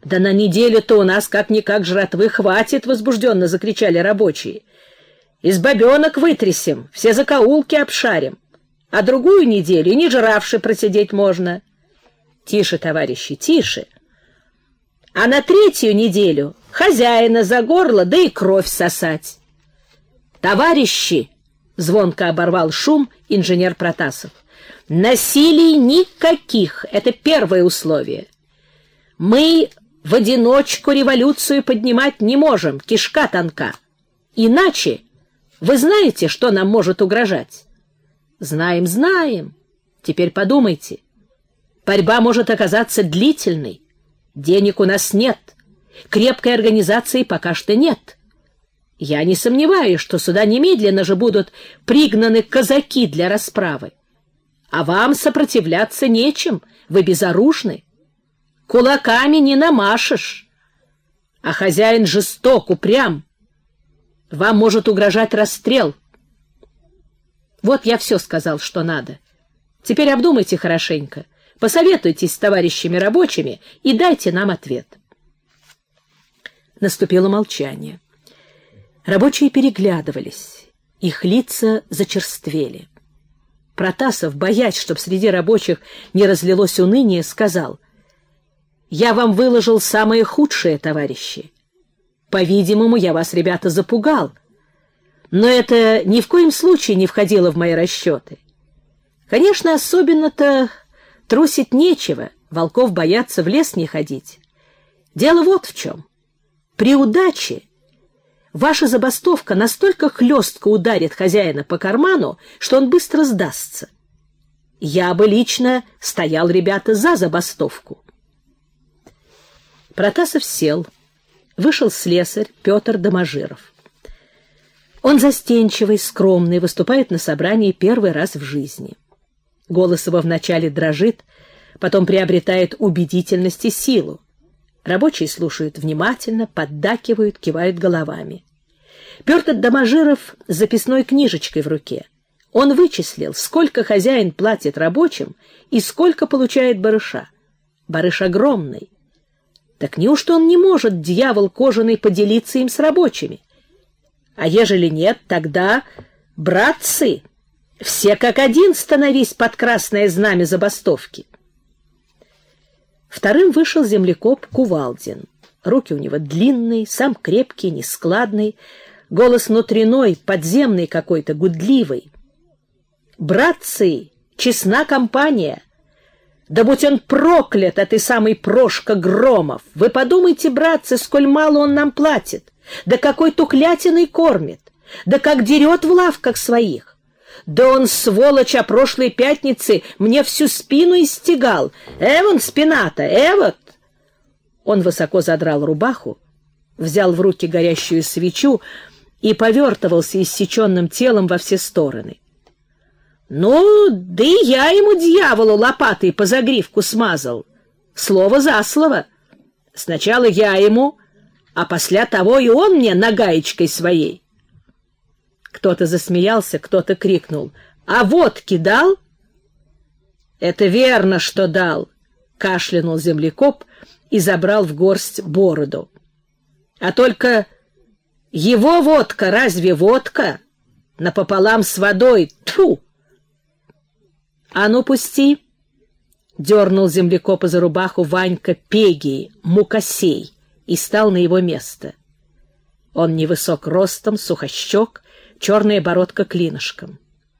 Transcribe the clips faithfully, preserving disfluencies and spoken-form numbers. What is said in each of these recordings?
«Да на неделю-то у нас как-никак жратвы хватит!» — возбужденно закричали рабочие. «Из бабенок вытрясем, все закоулки обшарим, а другую неделю не жравши просидеть можно». «Тише, товарищи, тише! А на третью неделю хозяина за горло, да и кровь сосать». «Товарищи!» — звонко оборвал шум инженер Протасов. «Насилий никаких, это первое условие. Мы в одиночку революцию поднимать не можем, кишка тонка. Иначе вы знаете, что нам может угрожать?» «Знаем, знаем. Теперь подумайте. Борьба может оказаться длительной. Денег у нас нет. Крепкой организации пока что нет. Я не сомневаюсь, что сюда немедленно же будут пригнаны казаки для расправы. А вам сопротивляться нечем, вы безоружны. Кулаками не намашешь. А хозяин жесток, упрям. Вам может угрожать расстрел. Вот я все сказал, что надо. Теперь обдумайте хорошенько, посоветуйтесь с товарищами рабочими и дайте нам ответ». Наступило молчание. Рабочие переглядывались, их лица зачерствели. Протасов, боясь, чтоб среди рабочих не разлилось уныние, сказал: «Я вам выложил самое худшее, товарищи. По-видимому, я вас, ребята, запугал. Но это ни в коем случае не входило в мои расчеты. Конечно, особенно-то трусить нечего, волков бояться, в лес не ходить. Дело вот в чем. При удаче ваша забастовка настолько хлестко ударит хозяина по карману, что он быстро сдастся. Я бы лично стоял, ребята, за забастовку». Протасов сел. Вышел слесарь Петр Доможиров. Он застенчивый, скромный, выступает на собрании первый раз в жизни. Голос его вначале дрожит, потом приобретает убедительность и силу. Рабочие слушают внимательно, поддакивают, кивают головами. Петр Доможиров с записной книжечкой в руке. Он вычислил, сколько хозяин платит рабочим и сколько получает барыша. Барыш огромный. Так неужто он не может, дьявол кожаный, поделиться им с рабочими? А ежели нет, тогда, братцы, все как один становись под красное знамя забастовки. Вторым вышел землекоп Кувалдин. Руки у него длинные, сам крепкий, нескладный, голос внутренной, подземный какой-то, гудливый. «Братцы, честна компания! Да будь он проклят, этой самый Прошка Громов! Вы подумайте, братцы, сколь мало он нам платит! Да какой тухлятиной кормит! Да как дерет в лавках своих! Да он, сволочь, о прошлой пятнице мне всю спину истегал! Эвон спина-то, эвот!» Он высоко задрал рубаху, взял в руки горящую свечу и повертывался иссеченным телом во все стороны. «Ну, да и я ему, дьяволу, лопатой по загривку смазал. Слово за слово. Сначала я ему, а после того и он мне нагаечкой своей». Кто-то засмеялся, кто-то крикнул: «А водки дал?» «Это верно, что дал», — кашлянул землекоп и забрал в горсть бороду. «А только его водка разве водка? Напополам с водой, тьфу!» «А ну, пусти!» — дернул землекопа за рубаху Ванька Пегий, Мукосей, и стал на его место. Он невысок ростом, сухощек, черная бородка клинышком.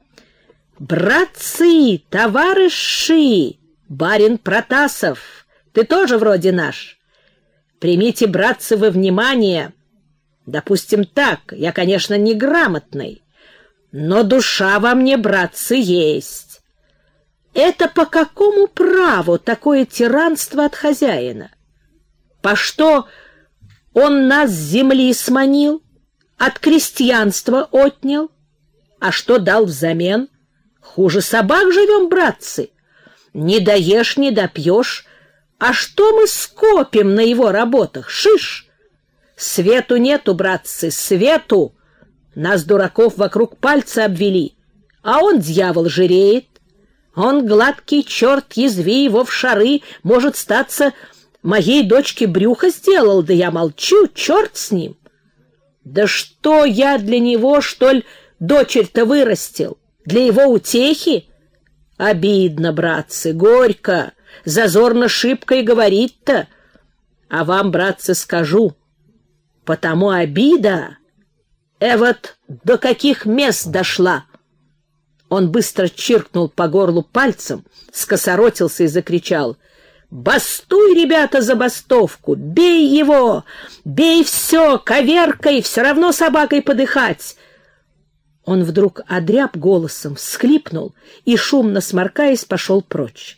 «Братцы, товарищи! Барин Протасов, ты тоже вроде наш. Примите, братцы, во внимание. Допустим так, я, конечно, неграмотный, но душа во мне, братцы, есть. Это по какому праву такое тиранство от хозяина? По что он нас с земли сманил, от крестьянства отнял? А что дал взамен? Хуже собак живем, братцы. Не доешь, не допьешь. А что мы скопим на его работах? Шиш! Свету нету, братцы, свету! Нас, дураков, вокруг пальца обвели, а он, дьявол, жиреет. Он, гладкий черт, язви его в шары, может статься, Моей дочке брюхо сделал, да я молчу, черт с ним. Да что я для него, что ли, дочерь-то вырастил? Для его утехи? Обидно, братцы, горько, зазорно шибко и говорить-то. А вам, братцы, скажу, потому обида, э вот до каких мест дошла. Он быстро чиркнул по горлу пальцем, скосоротился и закричал: «Бастуй, ребята, забастовку! Бей его! Бей все! Коверкой! Все равно собакой подыхать!» Он вдруг одряб голосом, всхлипнул и, шумно сморкаясь, пошел прочь.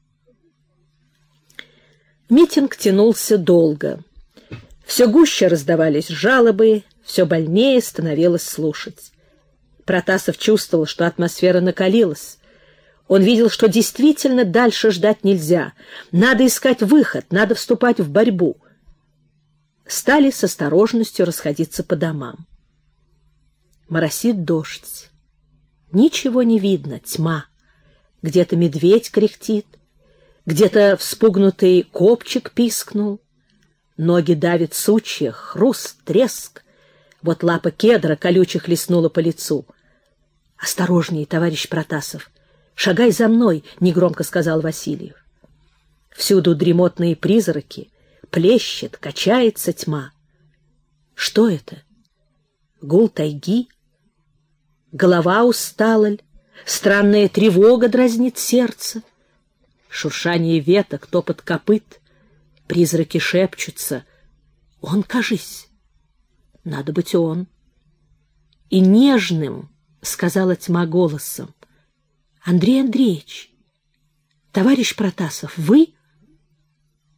Митинг тянулся долго. Все гуще раздавались жалобы, все больнее становилось слушать. Протасов чувствовал, что атмосфера накалилась. Он видел, что действительно дальше ждать нельзя. Надо искать выход, надо вступать в борьбу. Стали с осторожностью расходиться по домам. Моросит дождь. Ничего не видно, тьма. Где-то медведь кряхтит, где-то вспугнутый копчик пискнул. Ноги давит сучья, хруст, треск. Вот лапа кедра колючих леснула по лицу. «Осторожнее, товарищ Протасов! Шагай за мной!» — негромко сказал Васильев. Всюду дремотные призраки, плещет, качается тьма. Что это? Гул тайги? Голова устала ль? Странная тревога дразнит сердце? Шуршание веток, топот копыт. Призраки шепчутся. Он, кажись. Надо быть он. И нежным сказала тьма голосом: «Андрей Андреевич, товарищ Протасов, вы?»